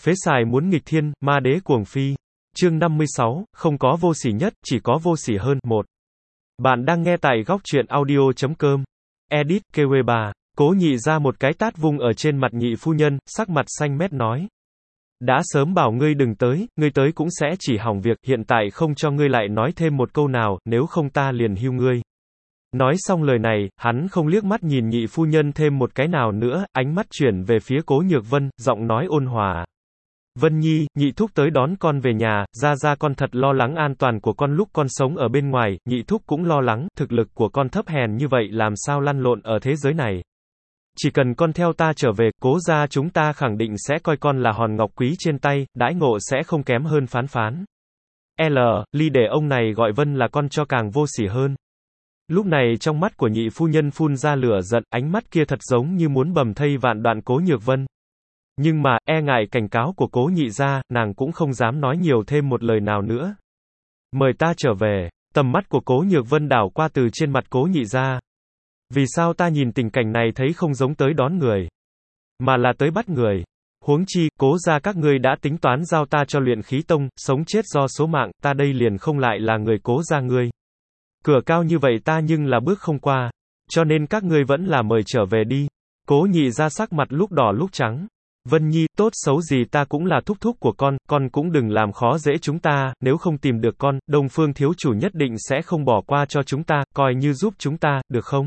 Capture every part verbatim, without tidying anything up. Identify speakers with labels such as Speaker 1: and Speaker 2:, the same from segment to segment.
Speaker 1: Phế xài muốn nghịch thiên, ma đế cuồng phi. Chương năm mươi sáu, không có vô sỉ nhất, chỉ có vô sỉ hơn. một. Bạn đang nghe tại góc truyện audio chấm com. Edit, kêu bà. Cố Nhị ra một cái tát vung ở trên mặt nhị phu nhân, sắc mặt xanh mét nói. Đã sớm bảo ngươi đừng tới, ngươi tới cũng sẽ chỉ hỏng việc, hiện tại không cho ngươi lại nói thêm một câu nào, nếu không ta liền hưu ngươi. Nói xong lời này, hắn không liếc mắt nhìn nhị phu nhân thêm một cái nào nữa, ánh mắt chuyển về phía Cố Nhược Vân, giọng nói ôn hòa. Vân Nhi, nhị thúc tới đón con về nhà, ra ra con thật lo lắng an toàn của con lúc con sống ở bên ngoài, nhị thúc cũng lo lắng, thực lực của con thấp hèn như vậy làm sao lăn lộn ở thế giới này. Chỉ cần con theo ta trở về, Cố gia chúng ta khẳng định sẽ coi con là hòn ngọc quý trên tay, đãi ngộ sẽ không kém hơn Phán Phán. L, Ly để ông này gọi Vân là con cho càng vô sỉ hơn. Lúc này trong mắt của nhị phu nhân phun ra lửa giận, ánh mắt kia thật giống như muốn bầm thây vạn đoạn Cố Nhược Vân. Nhưng mà, e ngại cảnh cáo của Cố Nhị gia, nàng cũng không dám nói nhiều thêm một lời nào nữa. Mời ta trở về. Tầm mắt của Cố Nhược Vân đảo qua từ trên mặt Cố Nhị gia. Vì sao ta nhìn tình cảnh này thấy không giống tới đón người, mà là tới bắt người. Huống chi, Cố gia các ngươi đã tính toán giao ta cho Luyện Khí Tông, sống chết do số mạng, ta đây liền không lại là người Cố gia ngươi. Cửa cao như vậy ta nhưng là bước không qua, cho nên các ngươi vẫn là mời trở về đi. Cố Nhị gia sắc mặt lúc đỏ lúc trắng. Vân Nhi, tốt xấu gì ta cũng là thúc thúc của con, con cũng đừng làm khó dễ chúng ta, nếu không tìm được con, Đông Phương thiếu chủ nhất định sẽ không bỏ qua cho chúng ta, coi như giúp chúng ta, được không?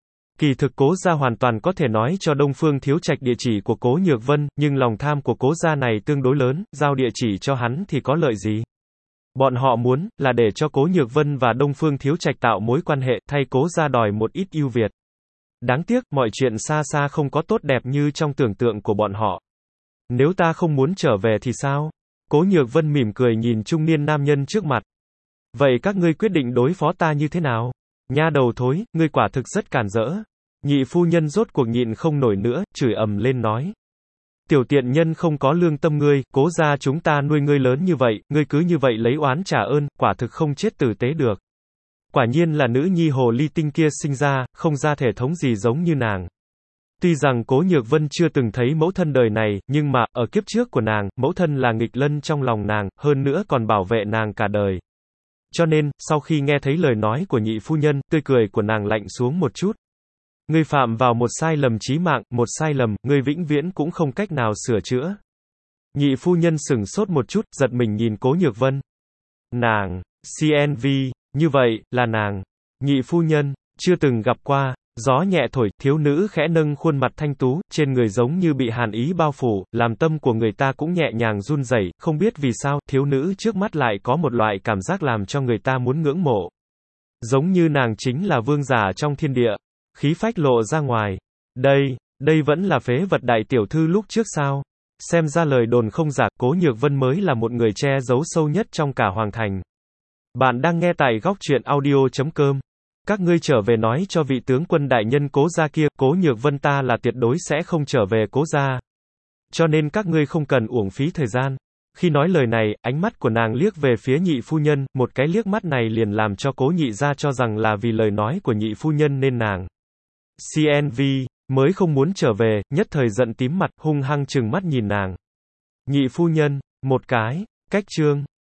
Speaker 1: Kỳ thực Cố gia hoàn toàn có thể nói cho Đông Phương thiếu trạch địa chỉ của Cố Nhược Vân, nhưng lòng tham của Cố gia này tương đối lớn, giao địa chỉ cho hắn thì có lợi gì? Bọn họ muốn, là để cho Cố Nhược Vân và Đông Phương thiếu trạch tạo mối quan hệ, thay Cố gia đòi một ít ưu việt. Đáng tiếc, mọi chuyện xa xa không có tốt đẹp như trong tưởng tượng của bọn họ. Nếu ta không muốn trở về thì sao? Cố Nhược Vân mỉm cười nhìn trung niên nam nhân trước mặt. Vậy các ngươi quyết định đối phó ta như thế nào? Nha đầu thối, ngươi quả thực rất càn rỡ. Nhị phu nhân rốt cuộc nhịn không nổi nữa, chửi ầm lên nói. Tiểu tiện nhân không có lương tâm ngươi, Cố gia chúng ta nuôi ngươi lớn như vậy, ngươi cứ như vậy lấy oán trả ơn, quả thực không chết tử tế được. Quả nhiên là nữ nhi hồ ly tinh kia sinh ra, không ra thể thống gì giống như nàng. Tuy rằng Cố Nhược Vân chưa từng thấy mẫu thân đời này, nhưng mà, ở kiếp trước của nàng, mẫu thân là nghịch lân trong lòng nàng, hơn nữa còn bảo vệ nàng cả đời. Cho nên, sau khi nghe thấy lời nói của nhị phu nhân, tươi cười của nàng lạnh xuống một chút. Ngươi phạm vào một sai lầm chí mạng, một sai lầm, ngươi vĩnh viễn cũng không cách nào sửa chữa. Nhị phu nhân sửng sốt một chút, giật mình nhìn Cố Nhược Vân. Nàng, xê en vê, như vậy, là nàng. Nhị phu nhân, chưa từng gặp qua. Gió nhẹ thổi, thiếu nữ khẽ nâng khuôn mặt thanh tú, trên người giống như bị hàn ý bao phủ, làm tâm của người ta cũng nhẹ nhàng run rẩy, không biết vì sao, thiếu nữ trước mắt lại có một loại cảm giác làm cho người ta muốn ngưỡng mộ. Giống như nàng chính là vương giả trong thiên địa, khí phách lộ ra ngoài. Đây, đây vẫn là phế vật đại tiểu thư lúc trước sao? Xem ra lời đồn không giả, Cố Nhược Vân mới là một người che giấu sâu nhất trong cả hoàng thành. Bạn đang nghe tại góc truyện audio chấm com. Các ngươi trở về nói cho vị tướng quân đại nhân Cố gia kia, Cố Nhược Vân ta là tuyệt đối sẽ không trở về Cố gia. Cho nên các ngươi không cần uổng phí thời gian. Khi nói lời này, ánh mắt của nàng liếc về phía nhị phu nhân, một cái liếc mắt này liền làm cho Cố Nhị gia cho rằng là vì lời nói của nhị phu nhân nên nàng xê en vê mới không muốn trở về, nhất thời giận tím mặt, hung hăng trừng mắt nhìn nàng. Nhị phu nhân, một cái, cách chương.